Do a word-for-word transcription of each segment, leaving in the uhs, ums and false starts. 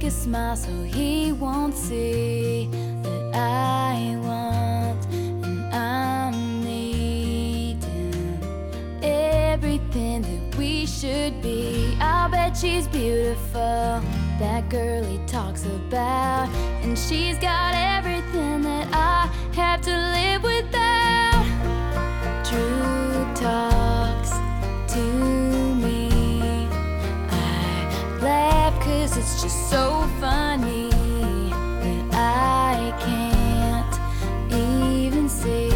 a smile so he won't see that I want and I'm needing everything that we should be. I'll bet she's beautiful, that girl he talks about, and she's got everything that I have to live without. Drew talks to me, I laugh cause it's just so funny that I can't even see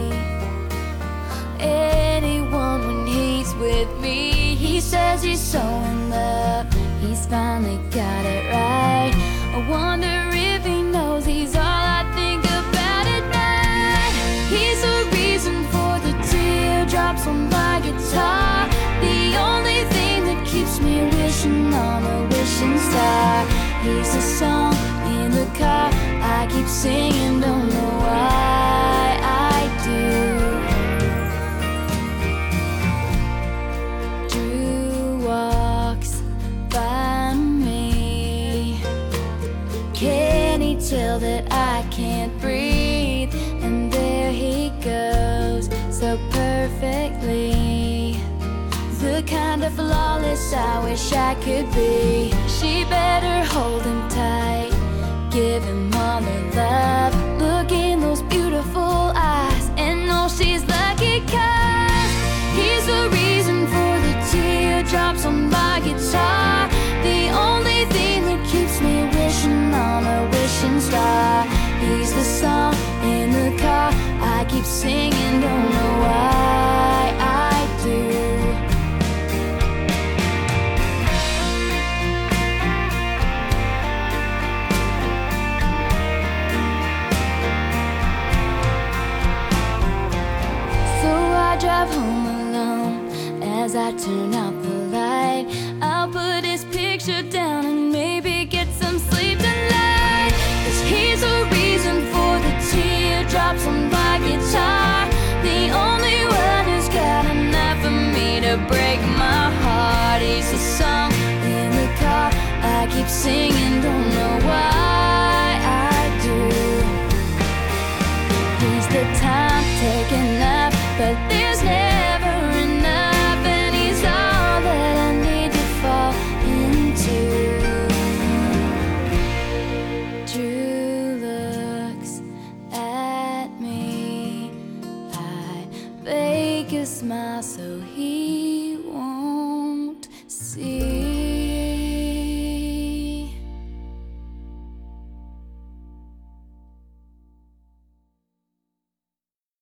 anyone when he's with me. He says he's so in love, he's finally got it right. I wonder if he knows he's all I think about at night. He's the reason for the teardrops on my guitar, the only thing that keeps me wishing on a wishing star. He's the song in the car I keep singing, don't know why I do. Drew walks by me, can he tell that I can't breathe? And there he goes, so perfectly, the kind of flawless I wish I could be. She better hold him tight, give him all her love, look in those beautiful eyes and know she's lucky cause he's the reason for the teardrops on my guitar, the only thing that keeps me wishing on a wishing star. He's the song in the car I keep singing, don't know why I do. Drive home alone as I turn out the light. I'll put his picture down and maybe get some sleep tonight, cause he's the reason for the teardrops on my guitar, the only one who's got enough for me to break my heart. He's the song in the car I keep singing, don't know why I do. He's the time taking up, but there's never enough, and he's all that I need to fall into. Drew looks at me, I fake a smile so he won't see.